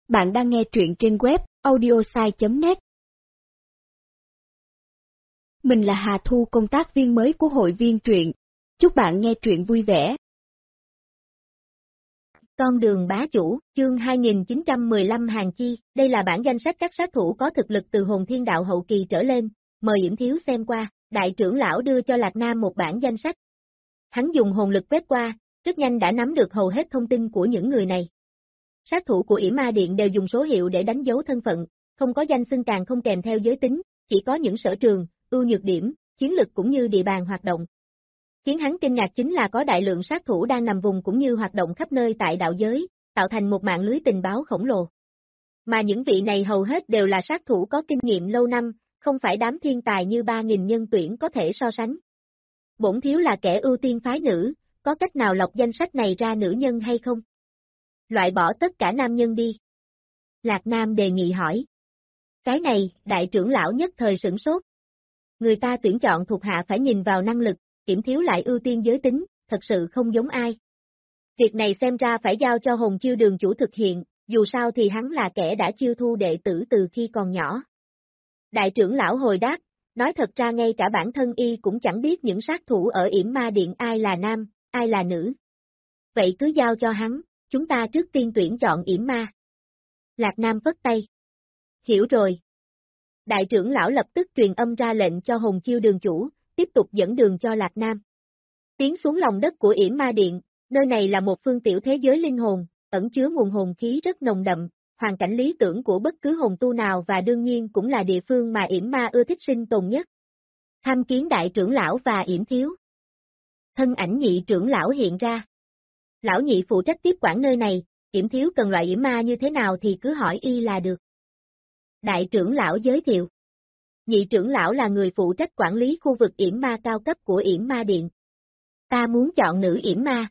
Bạn đang nghe truyện trên web audiosai.net. Mình là Hà Thu, công tác viên mới của hội viên truyện. Chúc bạn nghe truyện vui vẻ. Con đường bá chủ, chương 2915 Hàng Chi, đây là bản danh sách các sát thủ có thực lực từ hồn thiên đạo hậu kỳ trở lên, mời Yểm Thiếu xem qua. Đại trưởng lão đưa cho Lạc Nam một bản danh sách. Hắn dùng hồn lực quét qua, rất nhanh đã nắm được hầu hết thông tin của những người này. Sát thủ của Yểm Ma Điện đều dùng số hiệu để đánh dấu thân phận, không có danh xưng, càng không kèm theo giới tính, chỉ có những sở trường, ưu nhược điểm, chiến lực cũng như địa bàn hoạt động. Khiến hắn kinh ngạc chính là có đại lượng sát thủ đang nằm vùng cũng như hoạt động khắp nơi tại đạo giới, tạo thành một mạng lưới tình báo khổng lồ. Mà những vị này hầu hết đều là sát thủ có kinh nghiệm lâu năm, không phải đám thiên tài như 3.000 nhân tuyển có thể so sánh. Bổn thiếu là kẻ ưu tiên phái nữ, có cách nào lọc danh sách này ra nữ nhân hay không? Loại bỏ tất cả nam nhân đi. Lạc Nam đề nghị hỏi. Cái này, đại trưởng lão nhất thời sửng sốt. Người ta tuyển chọn thuộc hạ phải nhìn vào năng lực, Yểm Thiếu lại ưu tiên giới tính, thật sự không giống ai. Việc này xem ra phải giao cho Hồn Chiêu đường chủ thực hiện, dù sao thì hắn là kẻ đã chiêu thu đệ tử từ khi còn nhỏ. Đại trưởng lão hồi đáp, nói thật ra ngay cả bản thân y cũng chẳng biết những sát thủ ở Yểm Ma Điện ai là nam, ai là nữ. Vậy cứ giao cho hắn, chúng ta trước tiên tuyển chọn Yểm Ma. Lạc Nam phất tay. Hiểu rồi. Đại trưởng lão lập tức truyền âm ra lệnh cho Hồn Chiêu đường chủ, tiếp tục dẫn đường cho Lạc Nam. Tiến xuống lòng đất của Yểm Ma Điện, nơi này là một phương tiểu thế giới linh hồn, ẩn chứa nguồn hồn khí rất nồng đậm, hoàn cảnh lý tưởng của bất cứ hồn tu nào và đương nhiên cũng là địa phương mà Yểm Ma ưa thích sinh tồn nhất. Tham kiến đại trưởng lão và Yểm Thiếu. Thân ảnh nhị trưởng lão hiện ra. Lão nhị phụ trách tiếp quản nơi này, Yểm Thiếu cần loại Yểm Ma như thế nào thì cứ hỏi y là được. Đại trưởng lão giới thiệu. Nhị trưởng lão là người phụ trách quản lý khu vực Yểm Ma cao cấp của Yểm Ma Điện. Ta muốn chọn nữ Yểm Ma.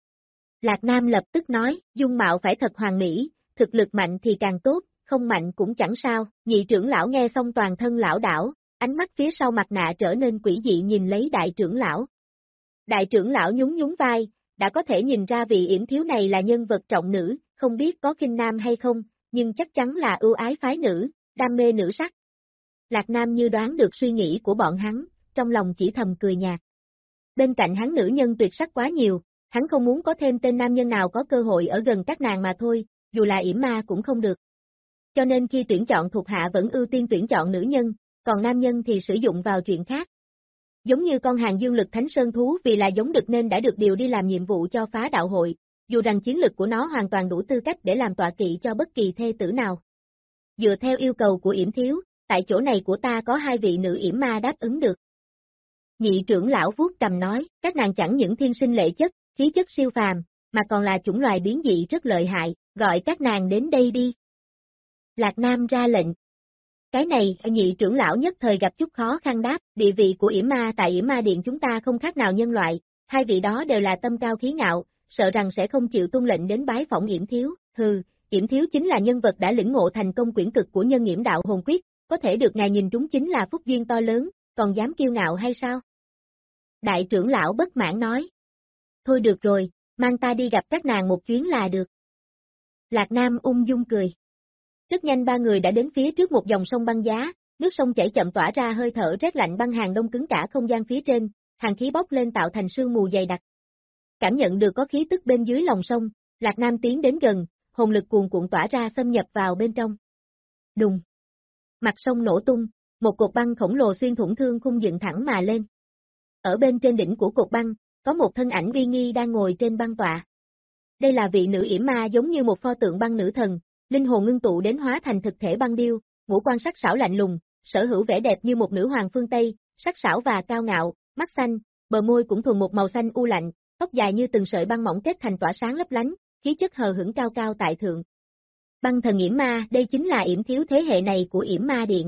Lạc Nam lập tức nói, dung mạo phải thật hoàn mỹ, thực lực mạnh thì càng tốt, không mạnh cũng chẳng sao. Nhị trưởng lão nghe xong toàn thân lão đảo, ánh mắt phía sau mặt nạ trở nên quỷ dị nhìn lấy đại trưởng lão. Đại trưởng lão nhún nhún vai, đã có thể nhìn ra vị Yểm Thiếu này là nhân vật trọng nữ, không biết có khinh nam hay không, nhưng chắc chắn là ưu ái phái nữ, đam mê nữ sắc. Lạc Nam như đoán được suy nghĩ của bọn hắn, trong lòng chỉ thầm cười nhạt. Bên cạnh hắn nữ nhân tuyệt sắc quá nhiều, hắn không muốn có thêm tên nam nhân nào có cơ hội ở gần các nàng mà thôi, dù là Yểm Ma cũng không được. Cho nên khi tuyển chọn thuộc hạ vẫn ưu tiên tuyển chọn nữ nhân, còn nam nhân thì sử dụng vào chuyện khác. Giống như con hàng dương lực thánh sơn thú vì là giống đực nên đã được điều đi làm nhiệm vụ cho phá đạo hội, dù rằng chiến lực của nó hoàn toàn đủ tư cách để làm tọa kỵ cho bất kỳ thê tử nào. Dựa theo yêu cầu của Yểm Thiếu, tại chỗ này của ta có 2 vị nữ Yểm Ma đáp ứng được. Nhị trưởng lão vuốt cằm nói, các nàng chẳng những thiên sinh lệ chất, khí chất siêu phàm, mà còn là chủng loài biến dị rất lợi hại, gọi các nàng đến đây đi. Lạc Nam ra lệnh. Cái này, nhị trưởng lão nhất thời gặp chút khó khăn đáp, địa vị của Yểm Ma tại Yểm Ma Điện chúng ta không khác nào nhân loại, 2 vị đó đều là tâm cao khí ngạo, sợ rằng sẽ không chịu tuân lệnh đến bái phỏng Yểm Thiếu. Hừ, Yểm Thiếu chính là nhân vật đã lĩnh ngộ thành công quyển cực của nhân Yểm đạo hồn quyết, có thể được ngài nhìn trúng chính là phúc duyên to lớn, còn dám kiêu ngạo hay sao? Đại trưởng lão bất mãn nói. Thôi được rồi, mang ta đi gặp các nàng một chuyến là được. Lạc Nam ung dung cười. Rất nhanh 3 người đã đến phía trước một dòng sông băng giá, nước sông chảy chậm tỏa ra hơi thở rét lạnh băng hàn đông cứng cả không gian phía trên, hàn khí bốc lên tạo thành sương mù dày đặc. Cảm nhận được có khí tức bên dưới lòng sông, Lạc Nam tiến đến gần, hồn lực cuồn cuộn tỏa ra xâm nhập vào bên trong. Đùng. Mặt sông nổ tung, một cột băng khổng lồ xuyên thủng thương khung dựng thẳng mà lên. Ở bên trên đỉnh của cột băng, có một thân ảnh uy nghi đang ngồi trên băng tọa. Đây là vị nữ Yểm Ma giống như một pho tượng băng nữ thần, linh hồn ngưng tụ đến hóa thành thực thể băng điêu, ngũ quan sắc sảo lạnh lùng, sở hữu vẻ đẹp như một nữ hoàng phương Tây, sắc sảo và cao ngạo, mắt xanh, bờ môi cũng thuần một màu xanh u lạnh, tóc dài như từng sợi băng mỏng kết thành tỏa sáng lấp lánh, khí chất hờ hững cao cao tại thượng. Băng thần Yểm Ma, đây chính là Yểm Thiếu thế hệ này của Yểm Ma Điện.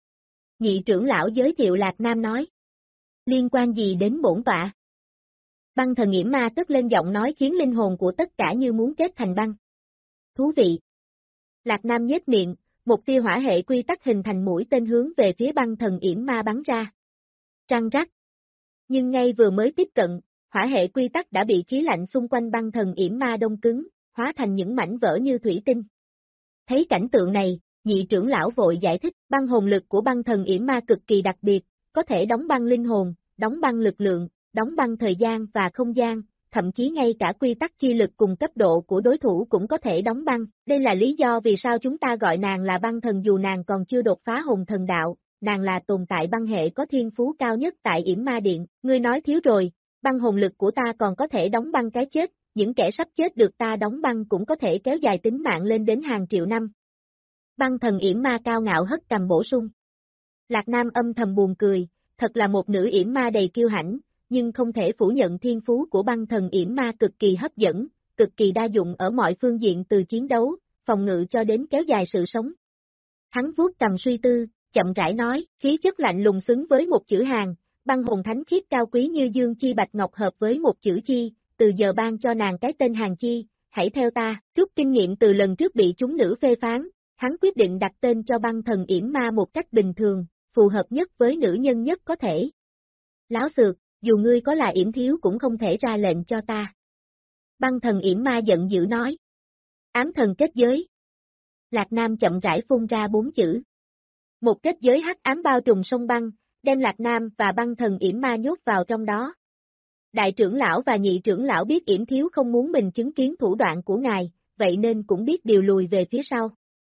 Nhị trưởng lão giới thiệu Lạc Nam nói. Liên quan gì đến bổn tọa? Băng thần Yểm Ma tức lên giọng nói khiến linh hồn của tất cả như muốn kết thành băng. Thú vị. Lạc Nam nhếch miệng, một tia hỏa hệ quy tắc hình thành mũi tên hướng về phía băng thần Yểm Ma bắn ra. Trăng rắc. Nhưng ngay vừa mới tiếp cận, hỏa hệ quy tắc đã bị khí lạnh xung quanh băng thần Yểm Ma đông cứng, hóa thành những mảnh vỡ như thủy tinh. Thấy cảnh tượng này, nhị trưởng lão vội giải thích, băng hồn lực của băng thần yểm ma cực kỳ đặc biệt, có thể đóng băng linh hồn, đóng băng lực lượng, đóng băng thời gian và không gian, thậm chí ngay cả quy tắc chi lực cùng cấp độ của đối thủ cũng có thể đóng băng. Đây là lý do vì sao chúng ta gọi nàng là băng thần dù nàng còn chưa đột phá hồn thần đạo, nàng là tồn tại băng hệ có thiên phú cao nhất tại Yểm Ma Điện. Ngươi nói thiếu rồi, băng hồn lực của ta còn có thể đóng băng cái chết, những kẻ sắp chết được ta đóng băng cũng có thể kéo dài tính mạng lên đến hàng triệu năm. Băng thần Yểm Ma cao ngạo hất cầm bổ sung. Lạc Nam âm thầm buồn cười, thật là một nữ Yểm Ma đầy kiêu hãnh, nhưng không thể phủ nhận thiên phú của băng thần Yểm Ma cực kỳ hấp dẫn, cực kỳ đa dụng ở mọi phương diện từ chiến đấu, phòng ngự cho đến kéo dài sự sống. Hắn vuốt cầm suy tư, chậm rãi nói, khí chất lạnh lùng xứng với một chữ Hàn, băng hồn thánh khiết cao quý như dương chi bạch ngọc hợp với một chữ chi, từ giờ ban cho nàng cái tên Hàn Chi, hãy theo ta. Rút kinh nghiệm từ lần trước bị chúng nữ phê phán, hắn quyết định đặt tên cho băng thần Yểm Ma một cách bình thường, phù hợp nhất với nữ nhân nhất có thể. Láo xược, dù ngươi có là Yểm thiếu cũng không thể ra lệnh cho ta. Băng thần Yểm Ma giận dữ nói. Ám thần kết giới. Lạc Nam chậm rãi phun ra 4 chữ. Một kết giới hắc ám bao trùm sông băng, đem Lạc Nam và băng thần Yểm Ma nhốt vào trong đó. Đại trưởng lão và nhị trưởng lão biết Yểm thiếu không muốn mình chứng kiến thủ đoạn của ngài, vậy nên cũng biết điều lùi về phía sau.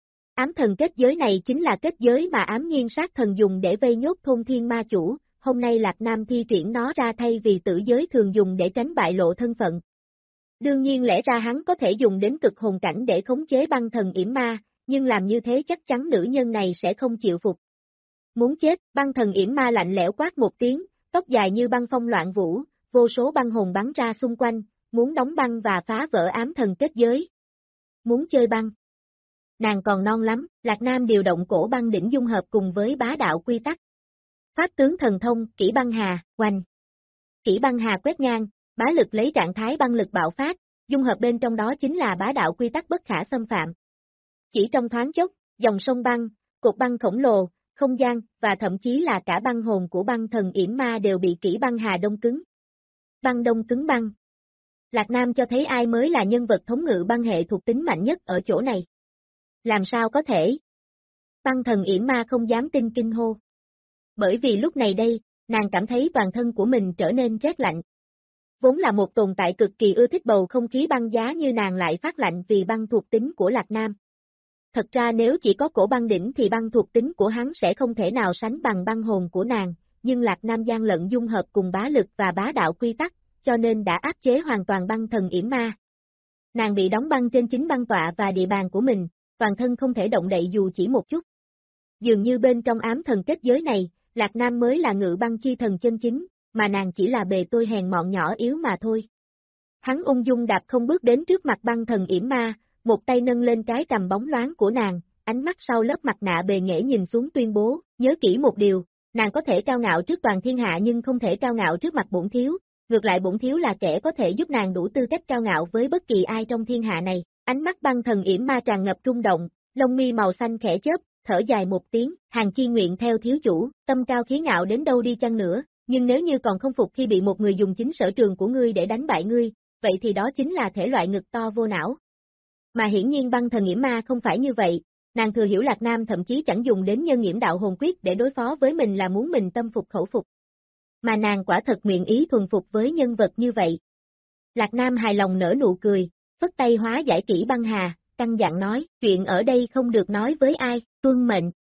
Ám thần kết giới này chính là kết giới mà ám nghiên sát thần dùng để vây nhốt thôn thiên ma chủ, hôm nay Lạc Nam thi triển nó ra thay vì tử giới thường dùng để tránh bại lộ thân phận. Đương nhiên lẽ ra hắn có thể dùng đến cực hồn cảnh để khống chế băng thần Yểm Ma, nhưng làm như thế chắc chắn nữ nhân này sẽ không chịu phục. Muốn chết, băng thần Yểm Ma lạnh lẽo quát một tiếng, tóc dài như băng phong loạn vũ, vô số băng hồn bắn ra xung quanh, muốn đóng băng và phá vỡ ám thần kết giới. Muốn chơi băng. Nàng còn non lắm, Lạc Nam điều động cổ băng đỉnh dung hợp cùng với bá đạo quy tắc. Pháp tướng thần thông, kỹ băng hà, oanh. Kỹ băng hà quét ngang, bá lực lấy trạng thái băng lực bạo phát, dung hợp bên trong đó chính là bá đạo quy tắc bất khả xâm phạm. Chỉ trong thoáng chốc, dòng sông băng, cột băng khổng lồ, không gian, và thậm chí là cả băng hồn của băng thần Yểm Ma đều bị kỹ băng hà đông cứng. Băng đông cứng băng. Lạc Nam cho thấy ai mới là nhân vật thống ngự băng hệ thuộc tính mạnh nhất ở chỗ này. Làm sao có thể? Băng thần Yểm Ma không dám tin kinh hô. Bởi vì lúc này đây, nàng cảm thấy toàn thân của mình trở nên rét lạnh. Vốn là một tồn tại cực kỳ ưa thích bầu không khí băng giá như nàng lại phát lạnh vì băng thuộc tính của Lạc Nam. Thật ra nếu chỉ có cổ băng đỉnh thì băng thuộc tính của hắn sẽ không thể nào sánh bằng băng hồn của nàng, nhưng Lạc Nam gian lận dung hợp cùng bá lực và bá đạo quy tắc, cho nên đã áp chế hoàn toàn băng thần Yểm Ma. Nàng bị đóng băng trên chính băng tọa và địa bàn của mình, toàn thân không thể động đậy dù chỉ một chút. Dường như bên trong ám thần kết giới này, Lạc Nam mới là ngự băng chi thần chân chính, mà nàng chỉ là bề tôi hèn mọn nhỏ yếu mà thôi. Hắn ung dung đạp không bước đến trước mặt băng thần Yểm Ma, một tay nâng lên cái cằm bóng loáng của nàng, ánh mắt sau lớp mặt nạ bề nghệ nhìn xuống tuyên bố, nhớ kỹ một điều, nàng có thể cao ngạo trước toàn thiên hạ nhưng không thể cao ngạo trước mặt bổn thiếu, ngược lại bổn thiếu là kẻ có thể giúp nàng đủ tư cách cao ngạo với bất kỳ ai trong thiên hạ này. Ánh mắt băng thần Yểm Ma tràn ngập rung động, lông mi màu xanh khẽ chớp, thở dài một tiếng, Hàn Chi nguyện theo thiếu chủ, tâm cao khí ngạo đến đâu đi chăng nữa, nhưng nếu như còn không phục khi bị một người dùng chính sở trường của ngươi để đánh bại ngươi, vậy thì đó chính là thể loại ngực to vô não. Mà hiển nhiên băng thần Yểm Ma không phải như vậy, nàng thừa hiểu Lạc Nam thậm chí chẳng dùng đến nhân nghiễm đạo hồn quyết để đối phó với mình là muốn mình tâm phục khẩu phục. Mà nàng quả thật nguyện ý thuần phục với nhân vật như vậy. Lạc Nam hài lòng nở nụ cười, phất tay hóa giải kỹ băng hà, căn dặn nói, chuyện ở đây không được nói với ai, tuân mệnh.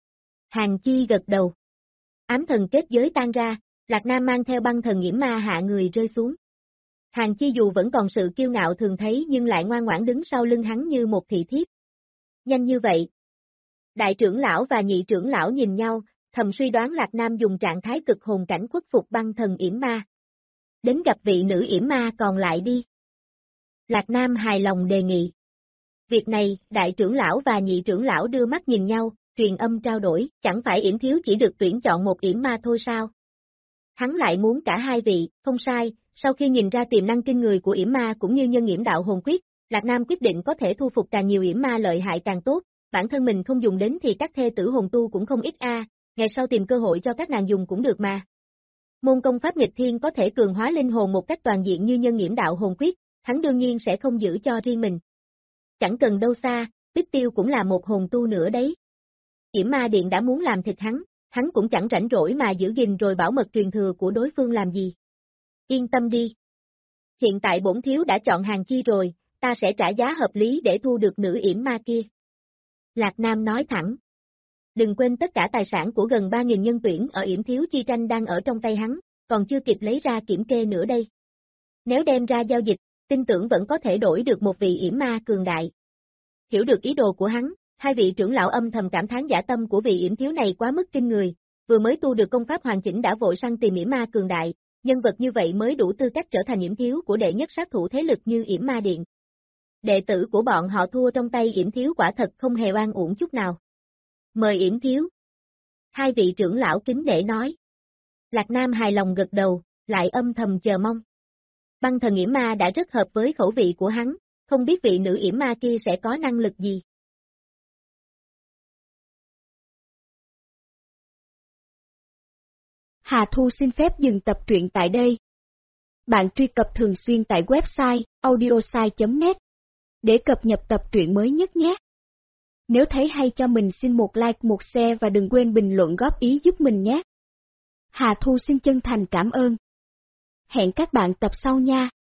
Hàn Chi gật đầu. Ám thần kết giới tan ra, Lạc Nam mang theo băng thần Yểm Ma hạ người rơi xuống. Hàn Chi dù vẫn còn sự kiêu ngạo thường thấy nhưng lại ngoan ngoãn đứng sau lưng hắn như một thị thiếp. Nhanh như vậy. Đại trưởng lão và nhị trưởng lão nhìn nhau, thầm suy đoán Lạc Nam dùng trạng thái cực hồn cảnh khuất phục băng thần Yểm Ma. Đến gặp vị nữ Yểm Ma còn lại đi. Lạc Nam hài lòng đề nghị. Việc này, đại trưởng lão và nhị trưởng lão đưa mắt nhìn nhau, truyền âm trao đổi, chẳng phải Yểm thiếu chỉ được tuyển chọn một Yểm Ma thôi sao? Hắn lại muốn cả hai vị, không sai, sau khi nhìn ra tiềm năng kinh người của Yểm Ma cũng như nhân nghiễm đạo hồn quyết, Lạc Nam quyết định có thể thu phục càng nhiều Yểm Ma lợi hại càng tốt, bản thân mình không dùng đến thì các thê tử hồn tu cũng không ít ngày sau tìm cơ hội cho các nàng dùng cũng được mà. Môn công pháp nghịch thiên có thể cường hóa linh hồn một cách toàn diện như nhân nghiễm đạo hồn quyết, hắn đương nhiên sẽ không giữ cho riêng mình. Chẳng cần đâu xa, Bích Tiêu cũng là một hồn tu nữa đấy. Yểm Ma Điện đã muốn làm thịt hắn cũng chẳng rảnh rỗi mà giữ gìn rồi bảo mật truyền thừa của đối phương làm gì. Yên tâm đi. Hiện tại bổn thiếu đã chọn hàng chi rồi, ta sẽ trả giá hợp lý để thu được nữ yểm ma kia. Lạc Nam nói thẳng. Đừng quên tất cả tài sản của gần 3.000 nhân tuyển ở yểm thiếu chi tranh đang ở trong tay hắn, còn chưa kịp lấy ra kiểm kê nữa đây. Nếu đem ra giao dịch, tin tưởng vẫn có thể đổi được một vị yểm ma cường đại. Hiểu được ý đồ của hắn, hai vị trưởng lão âm thầm cảm thán dã tâm của vị yểm thiếu này quá mức kinh người, vừa mới tu được công pháp hoàn chỉnh đã vội săn tìm yểm ma cường đại, nhân vật như vậy mới đủ tư cách trở thành yểm thiếu của đệ nhất sát thủ thế lực như Yểm Ma Điện. Đệ tử của bọn họ thua trong tay yểm thiếu quả thật không hề oan uổng chút nào. Mời yểm thiếu. Hai vị trưởng lão kính nể nói. Lạc Nam hài lòng gật đầu, lại âm thầm chờ mong. Băng thần yểm ma đã rất hợp với khẩu vị của hắn, không biết vị nữ yểm ma kia sẽ có năng lực gì. Hà Thu xin phép dừng tập truyện tại đây. Bạn truy cập thường xuyên tại website audiosai.net để cập nhật tập truyện mới nhất nhé. Nếu thấy hay cho mình xin một like, một share và đừng quên bình luận góp ý giúp mình nhé. Hà Thu xin chân thành cảm ơn. Hẹn các bạn tập sau nha.